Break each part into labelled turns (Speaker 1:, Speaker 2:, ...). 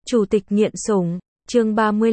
Speaker 1: Chủ tịch nghiện sủng, chương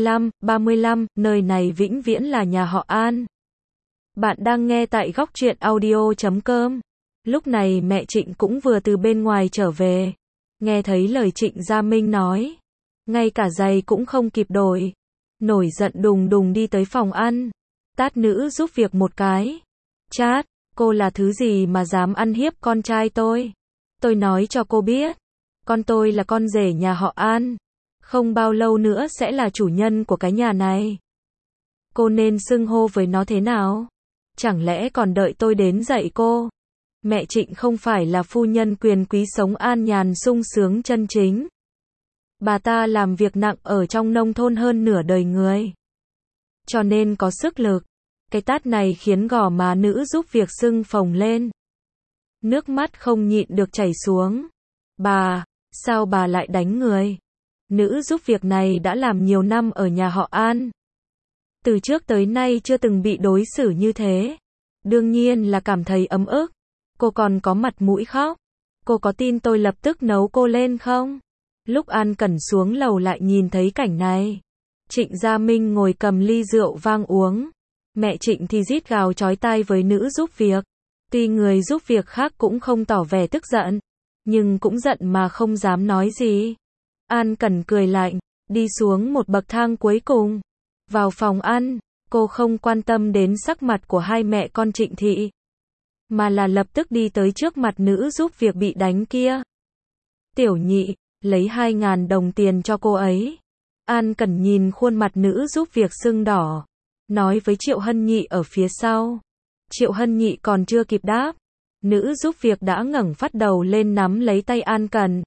Speaker 1: 35, nơi này vĩnh viễn là nhà họ An. Bạn đang nghe tại góc truyện audio.com. Lúc này mẹ Trịnh cũng vừa từ bên ngoài trở về. Nghe thấy lời Trịnh Gia Minh nói. Ngay cả giày cũng không kịp đổi. Nổi giận đùng đùng đi tới phòng ăn. Tát nữ giúp việc một cái. Chát, cô là thứ gì mà dám ăn hiếp con trai tôi? Tôi nói cho cô biết. Con tôi là con rể nhà họ An. Không bao lâu nữa sẽ là chủ nhân của cái nhà này. Cô nên xưng hô với nó thế nào? Chẳng lẽ còn đợi tôi đến dạy cô? Mẹ Trịnh không phải là phu nhân quyền quý sống an nhàn sung sướng chân chính. Bà ta làm việc nặng ở trong nông thôn hơn nửa đời người. Cho nên có sức lực. Cái tát này khiến gò má nữ giúp việc sưng phồng lên. Nước mắt không nhịn được chảy xuống. Bà, sao bà lại đánh người? Nữ giúp việc này đã làm nhiều năm ở nhà họ An. Từ trước tới nay chưa từng bị đối xử như thế. Đương nhiên là cảm thấy ấm ức. Cô còn có mặt mũi khóc. Cô có tin tôi lập tức nấu cô lên không? Lúc An Cẩn xuống lầu lại nhìn thấy cảnh này. Trịnh Gia Minh ngồi cầm ly rượu vang uống. Mẹ Trịnh thì rít gào chói tai với nữ giúp việc. Tuy người giúp việc khác cũng không tỏ vẻ tức giận, nhưng cũng giận mà không dám nói gì. An Cẩn cười lạnh, đi xuống một bậc thang cuối cùng. Vào phòng ăn, cô không quan tâm đến sắc mặt của hai mẹ con Trịnh Thị, mà là lập tức đi tới trước mặt nữ giúp việc bị đánh kia. Tiểu Nhị, lấy 2.000 đồng tiền cho cô ấy. An Cẩn nhìn khuôn mặt nữ giúp việc sưng đỏ, nói với Triệu Hân Nhị ở phía sau. Triệu Hân Nhị còn chưa kịp đáp, nữ giúp việc đã ngẩng phát đầu lên nắm lấy tay An Cẩn.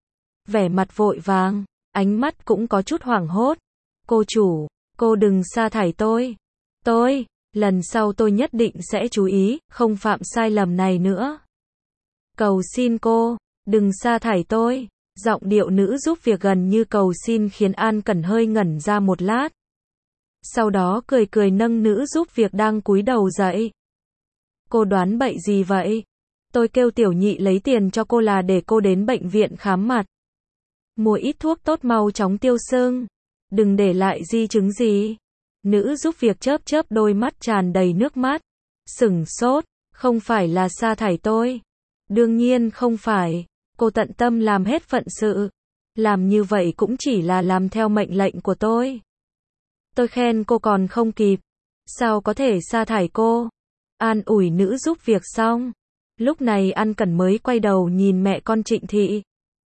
Speaker 1: Vẻ mặt vội vàng, ánh mắt cũng có chút hoảng hốt. Cô chủ, cô đừng sa thải tôi. Lần sau tôi nhất định sẽ chú ý, không phạm sai lầm này nữa. Cầu xin cô, đừng sa thải tôi. Giọng điệu nữ giúp việc gần như cầu xin khiến An Cẩn hơi ngẩn ra một lát. Sau đó cười cười nâng nữ giúp việc đang cúi đầu dậy. Cô đoán bậy gì vậy? Tôi kêu Tiểu Nhị lấy tiền cho cô là để cô đến bệnh viện khám mặt. Mua ít thuốc tốt mau chóng tiêu sưng. Đừng để lại di chứng gì. Nữ giúp việc chớp chớp đôi mắt tràn đầy nước mắt. Sửng sốt, không phải là sa thải tôi. Đương nhiên không phải. Cô tận tâm làm hết phận sự. Làm như vậy cũng chỉ là làm theo mệnh lệnh của tôi. Tôi khen cô còn không kịp. Sao có thể sa thải cô? An ủi nữ giúp việc xong. Lúc này An Cẩn mới quay đầu nhìn mẹ con Trịnh Thị.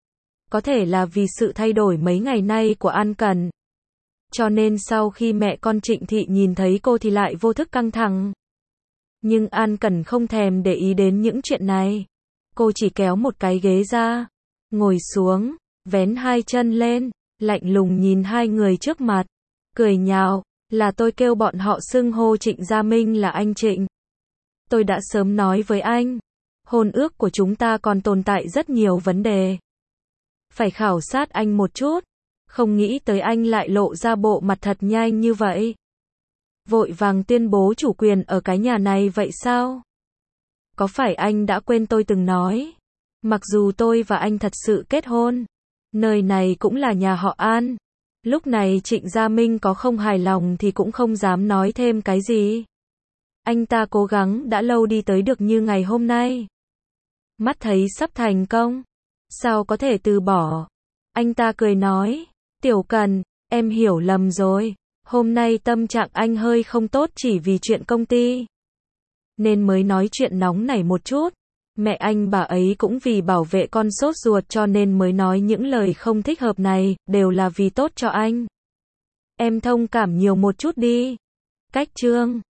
Speaker 1: Có thể là vì sự thay đổi mấy ngày nay của An Cẩn. Cho nên sau khi mẹ con Trịnh Thị nhìn thấy cô thì lại vô thức căng thẳng. Nhưng An Cẩn không thèm để ý đến những chuyện này. Cô chỉ kéo một cái ghế ra, ngồi xuống, vén hai chân lên, lạnh lùng nhìn hai người trước mặt. Cười nhạo, là tôi kêu bọn họ xưng hô Trịnh Gia Minh là anh Trịnh. Tôi đã sớm nói với anh, hôn ước của chúng ta còn tồn tại rất nhiều vấn đề. Phải khảo sát anh một chút, không nghĩ tới anh lại lộ ra bộ mặt thật nhanh như vậy. Vội vàng tuyên bố chủ quyền ở cái nhà này vậy sao? Có phải anh đã quên tôi từng nói, mặc dù tôi và anh thật sự kết hôn, nơi này cũng là nhà họ An. Lúc này Trịnh Gia Minh có không hài lòng thì cũng không dám nói thêm cái gì. Anh ta cố gắng đã lâu đi tới được như ngày hôm nay. Mắt thấy sắp thành công, sao có thể từ bỏ. Anh ta cười nói, Tiểu Cần, em hiểu lầm rồi. Hôm nay tâm trạng anh hơi không tốt chỉ vì chuyện công ty, nên mới nói chuyện nóng này một chút. Mẹ anh bà ấy cũng vì bảo vệ con sốt ruột cho nên mới nói những lời không thích hợp này, đều là vì tốt cho anh. Em thông cảm nhiều một chút đi. Cách chương